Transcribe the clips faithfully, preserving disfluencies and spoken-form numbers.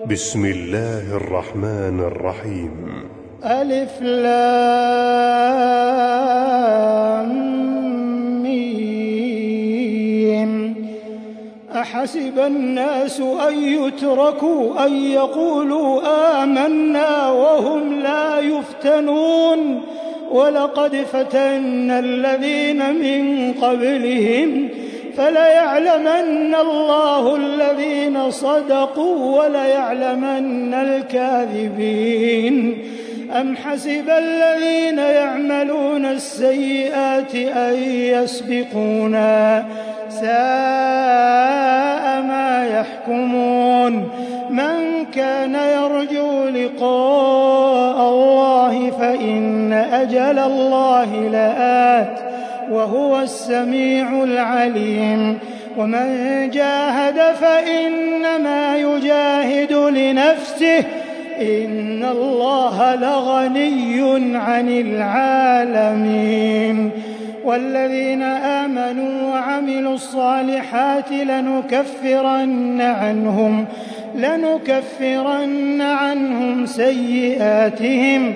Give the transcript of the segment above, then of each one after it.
بسم الله الرحمن الرحيم. ألف لام ميم. أحسب الناس أن يتركوا أن يقولوا آمنا وهم لا يفتنون ولقد فتنا الذين من قبلهم فليعلمن الله الذين صدقوا وليعلمن الكاذبين. أم حسب الذين يعملون السيئات أن يسبقونا ساء ما يحكمون. من كان يرجو لقاء الله فإن أجل الله لآت وهو السميع العليم. ومن جاهد فإنما يجاهد لنفسه إن الله لغني عن العالمين. والذين آمنوا وعملوا الصالحات لنكفرن عنهم لنكفرن عنهم سيئاتهم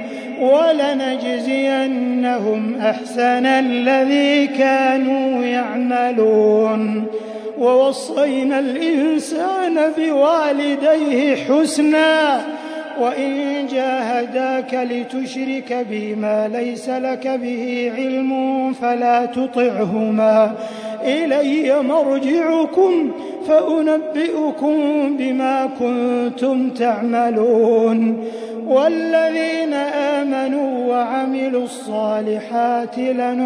ولنجزينهم أحسن الذي كانوا يعملون. ووصينا الإنسان بوالديه حسنا وإن جاهداك لتشرك بي ما ليس لك به علم فلا تطعهما إلي مرجعكم فأنبئكم بما كنتم تعملون. والذين آمنوا وعملوا الصالحات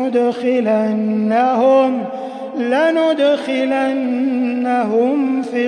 لندخلنهم لندخلنهم في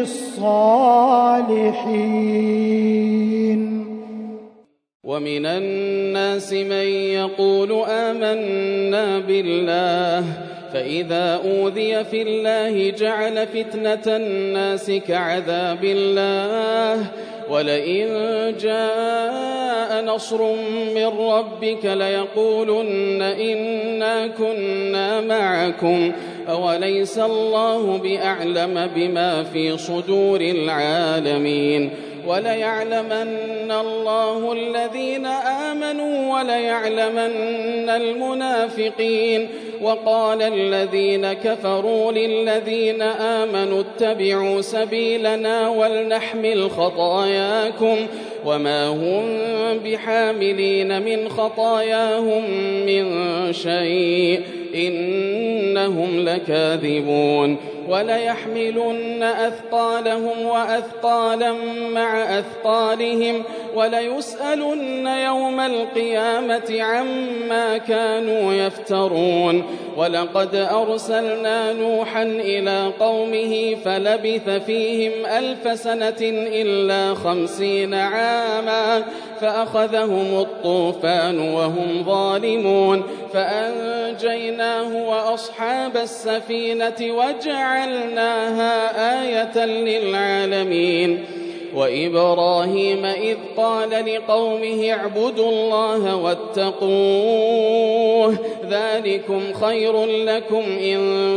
الصالحين. ومن الناس من يقول آمنا بالله فإذا أوذي في الله جعل فتنة الناس كعذاب الله ولئن جاء نصر من ربك ليقولن إنا كنا معكم أوليس الله بأعلم بما في صدور العالمين. وليعلمن الله الذين آمنوا وليعلمن المنافقين. وقال الذين كفروا للذين آمنوا اتبعوا سبيلنا ولنحمل خطاياكم وما هم بحاملين من خطاياهم من شيء إنهم لكاذبون. وليحملن أثقالهم وأثقالا مع أثقالهم وليسألن يوم القيامة عما كانوا يفترون. ولقد أرسلنا نوحا إلى قومه فلبث فيهم ألف سنة إلا خمسين عاما فأخذهم الطوفان وهم ظالمون فأنجيناه وأصحاب السفينة وجعلناها آية للعالمين. وإبراهيم إذ قال لقومه اعبدوا الله واتقوه ذلكم خير لكم إن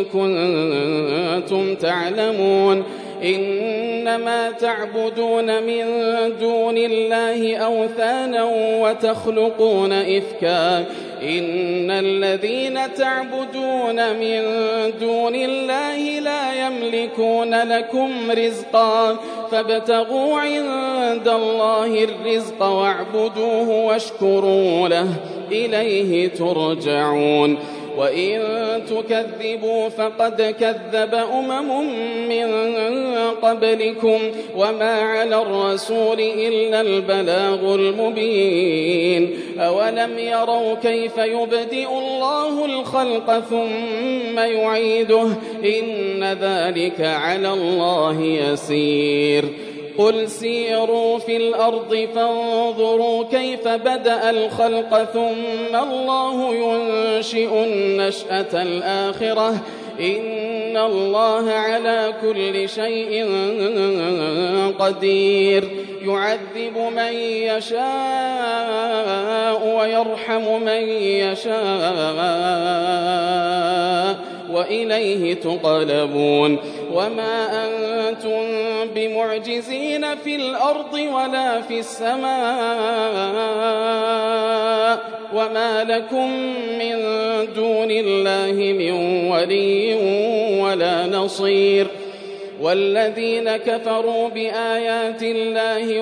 كنتم تعلمون. إنما تعبدون من دون الله أوثانا وتخلقون إفكا إن الذين تعبدون من دون الله لا يملكون لكم رزقا فابتغوا عند الله الرزق واعبدوه واشكروا له إليه ترجعون. وإن تكذبوا فقد كذب أمم من قبلكم وما على الرسول إلا البلاغ المبين. أولم يروا كيف يبدئ الله الخلق ثم يعيده إن ذلك على الله يسير. قل سيروا في الأرض فانظروا كيف بدأ الخلق ثم الله ينشئ النشأة الآخرة إن الله على كل شيء قدير. يعذب من يشاء ويرحم من يشاء وإليه تقلبون. وما أنتم بمعجزين في الأرض ولا في السماء وما لكم من دون الله من ولي ولا نصير والذين كفروا بآيات الله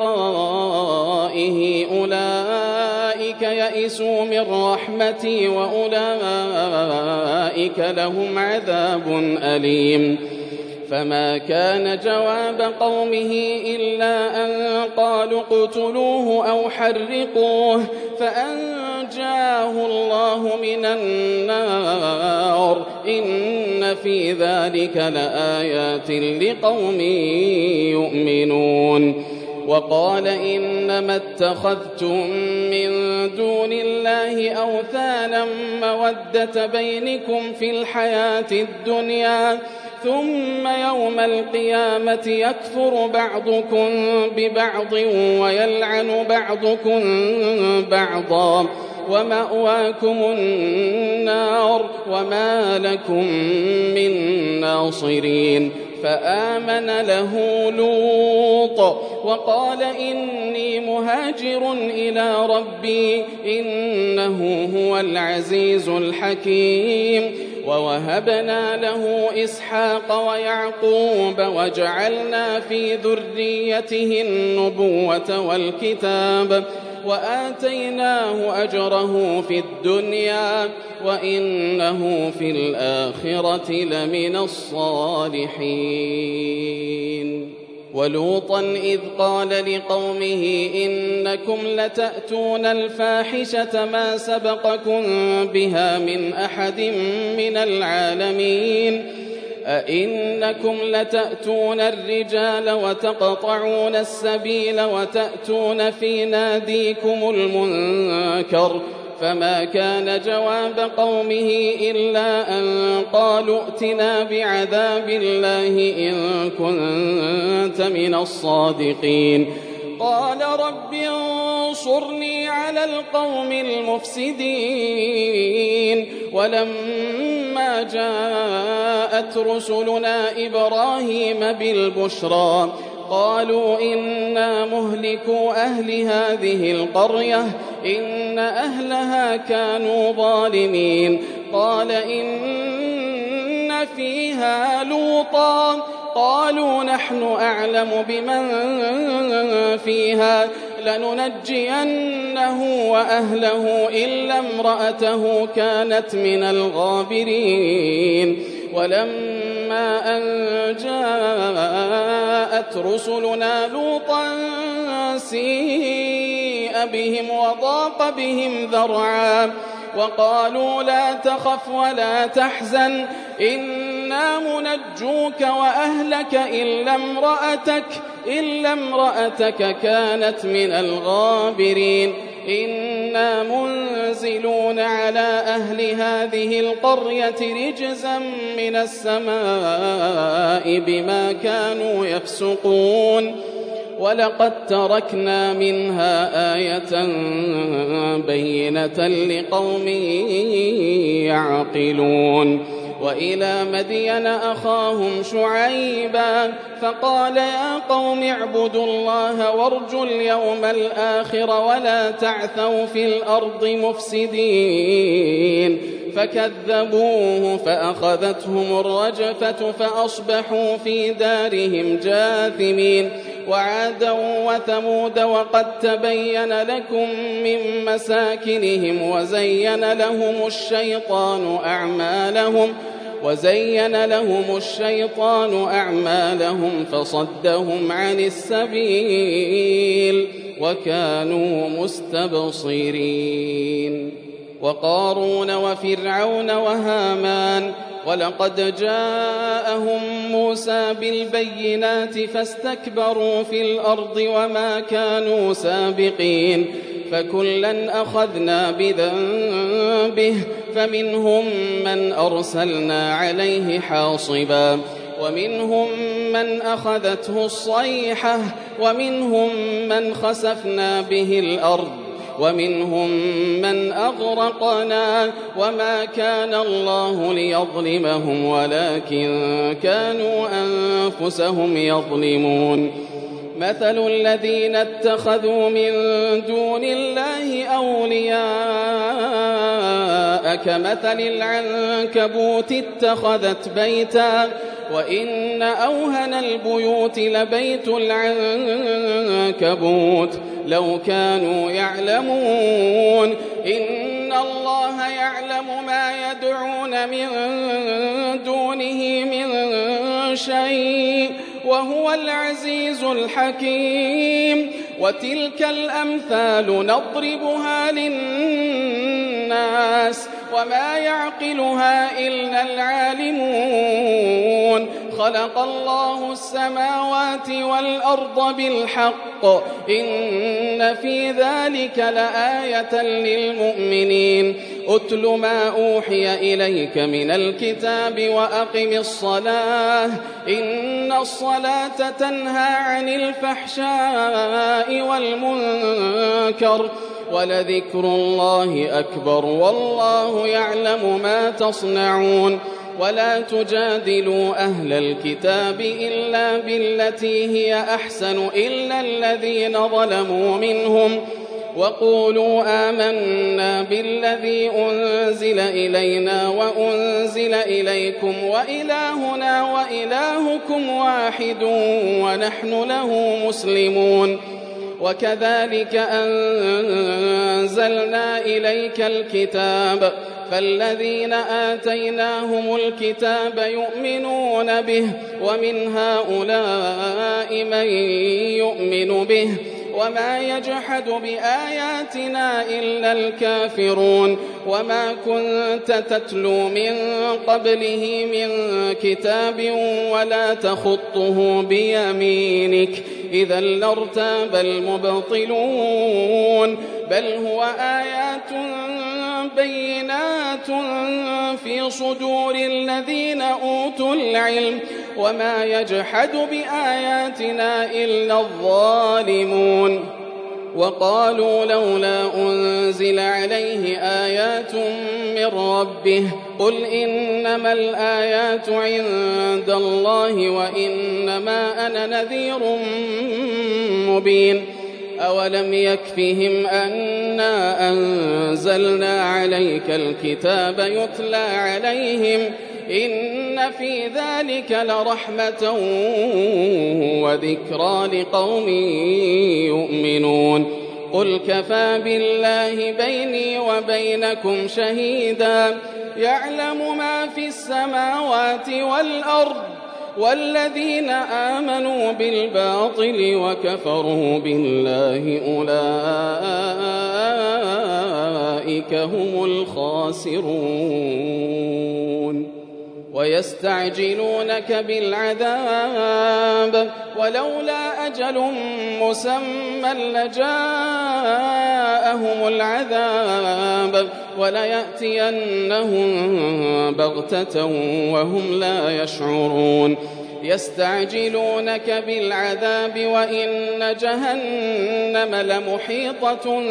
ولقائه أولئك يئسوا من رحمتي وأولئك لهم عذاب أليم فما كان جواب قومه إلا أن قالوا اقتلوه أو حرقوه فأنجاه الله من النار إن في ذلك لآيات لقوم يؤمنون وقال إنما اتخذتم من دون الله أوثانا مودة بينكم في الحياة الدنيا ثم يوم القيامة يكفر بعضكم ببعض ويلعن بعضكم بعضا ومأواكم النار وما لكم من ناصرين فآمن له لوط وقال إني مهاجر إلى ربي إنه هو العزيز الحكيم ووهبنا له إسحاق ويعقوب وجعلنا في ذريته النبوة والكتاب وآتيناه أجره في الدنيا وإنه في الآخرة لمن الصالحين ولوطا إذ قال لقومه إنكم لتأتون الفاحشة ما سبقكم بها من أحد من العالمين أئنكم لتأتون الرجال وتقطعون السبيل وتأتون في ناديكم المنكر فما كان جواب قومه إلا أن قالوا ائتنا بعذاب الله إن كنت من الصادقين قال رب انصرني على القوم المفسدين ولما جاءت رسلنا إبراهيم بالبشرى قالوا إنا مهلكو أهل هذه القرية إن أهلها كانوا ظالمين قال إن فيها لوطا قالوا نحن أعلم بمن فيها لننجينه وأهله إلا امرأته كانت من الغابرين ولما أن جاءت رسلنا لوطا سيء بهم وضاق بهم ذرعا وقالوا لا تخف ولا تحزن إنا منجوك وأهلك إلا امرأتك إلا امرأتك كانت من الغابرين إنا منزلون على أهل هذه القرية رجزا من السماء بما كانوا يفسقون ولقد تركنا منها آية بينة لقوم يعقلون وإلى مدين أخاهم شعيبا فقال يا قوم اعبدوا الله وارجوا اليوم الآخر ولا تعثوا في الأرض مفسدين فكذبوه فأخذتهم الرجفة فأصبحوا في دارهم جاثمين وعادا وثمود وقد تبين لكم من مساكنهم وزين لهم الشيطان أعمالهم وزين لهم الشيطان أعمالهم فصدهم عن السبيل وكانوا مستبصرين وقارون وفرعون وهامان ولقد جاءهم موسى بالبينات فاستكبروا في الأرض وما كانوا سابقين فكلا أخذنا بذنبه فمنهم من أرسلنا عليه حاصبا ومنهم من أخذته الصيحة ومنهم من خسفنا به الأرض ومنهم من أغرقنا وما كان الله ليظلمهم ولكن كانوا أنفسهم يظلمون مثل الذين اتخذوا من دون الله أولياء كمثل العنكبوت اتخذت بيتا وإن أوهن البيوت لبيت العنكبوت لو كانوا يعلمون إن الله يعلم ما يدعون من دونه من شيء وهو العزيز الحكيم وتلك الأمثال نضربها للناس وما يعقلها إلا العالمون خلق الله السماوات والأرض بالحق إن في ذلك لآية للمؤمنين أتل ما أوحي إليك من الكتاب وأقم الصلاة إن الصلاة تنهى عن الفحشاء والمنكر ولذكر الله أكبر والله يعلم ما تصنعون ولا تجادلوا أهل الكتاب إلا بالتي هي أحسن إلا الذين ظلموا منهم وقولوا آمنا بالذي أنزل إلينا وأنزل إليكم وإلهنا وإلهكم واحد ونحن له مسلمون وكذلك أنزلنا إليك الكتاب فالذين آتيناهم الكتاب يؤمنون به ومن هؤلاء من يؤمن به وما يجحد بآياتنا إلا الكافرون وما كنت تتلو من قبله من كتاب ولا تخطه بيمينك إذا لارتاب المبطلون بل هو آيات بينات في صدور الذين أوتوا العلم وما يجحد بآياتنا إلا الظالمون وقالوا لولا أنزل عليه آيات من ربه قل إنما الآيات عند الله وإنما أنا نذير مبين أولم يكفهم أنا أنزلنا عليك الكتاب يتلى عليهم إن في ذلك لرحمة وذكرى لقوم يؤمنون قل كفى بالله بيني وبينكم شهيدا يعلم ما في السماوات والأرض والذين آمنوا بالباطل وكفروا بالله أولئك هم الخاسرون ويستعجلونك بالعذاب ولولا أجل مسمى لجاءهم العذاب وليأتينهم بغتة وهم لا يشعرون يستعجلونك بالعذاب وإن جهنم لمحيطة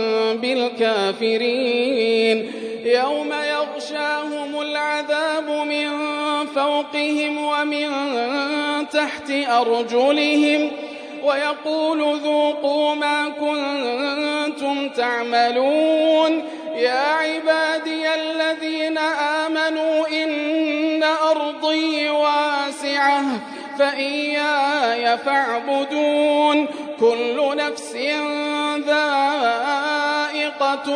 بالكافرين يوم يغشاهم العذاب من فوقهم ومن تحت أرجلهم ويقول ذوقوا ما كنتم تعملون يا عبادي الذين آمنوا إن أرضي واسعة فإياي فاعبدون كل نفس ذائقة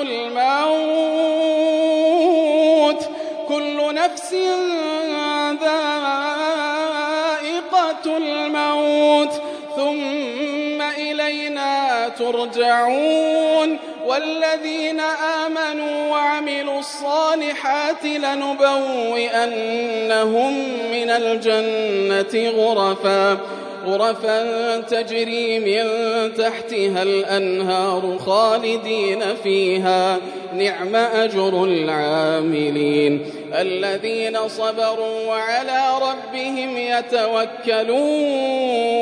الموت كل نفس ذائقة الموت ثم إلينا ترجعون والذين آمنوا وعملوا الصالحات لنبوئنهم من الجنة غرفا غرفا تجري من تحتها الأنهار خالدين فيها نعم أجر العاملين الذين صبروا وعلى ربهم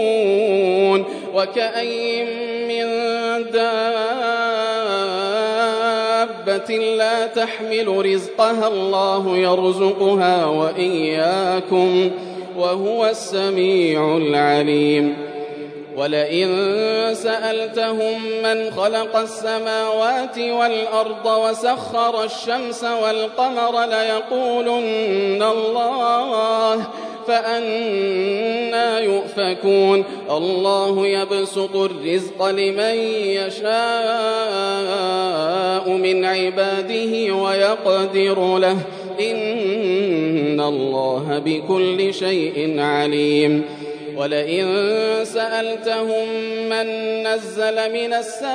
يتوكلون وكأين من دابة دابة لا تحمل رزقها الله يرزقها وإياكم وهو السميع العليم ولئن سألتهم من خلق السماوات والأرض وسخر الشمس والقمر ليقولن الله فأنى يؤفكون الله يبسط الرزق لمن يشاء من عباده ويقدر له إن الله بكل شيء عليم ولئن سألتهم من نزل من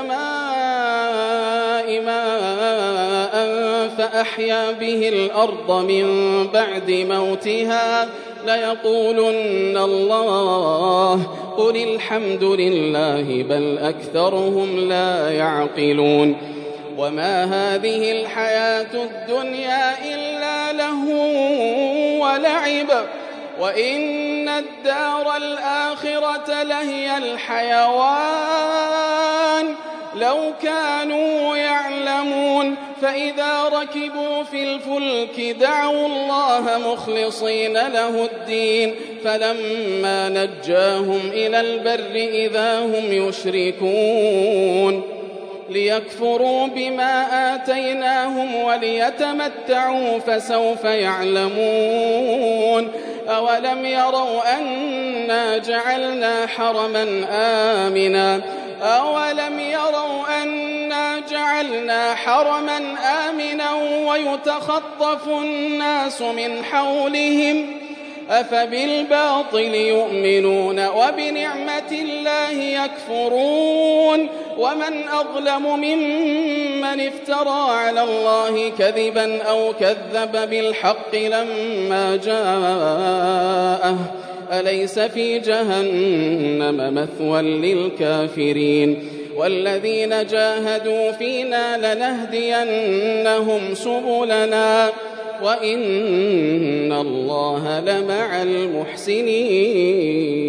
السماء ماء فأحيا به الأرض من بعد موتها ليقولن الله قل الحمد لله بل أكثرهم لا يعقلون وما هذه الحياة الدنيا إلا لهو ولعب وإن الدار الآخرة لهي الحيوان لو كانوا يعلمون فإذا ركبوا في الفلك دعوا الله مخلصين له الدين فلما نجاهم إلى البر إذا هم يشركون ليكفروا بما آتيناهم وليتمتعوا فسوف يعلمون أولم يروا أنا جعلنا حرما آمنا أولم يروا أنا جعلنا حرما آمنا ويتخطف الناس من حولهم أفبالباطل يؤمنون وبنعمة الله يكفرون ومن أظلم ممن افترى على الله كذبا أو كذب بالحق لما جاءه أليس في جهنم مثوى للكافرين والذين جاهدوا فينا لنهدينهم سبلنا وإن الله لمع المحسنين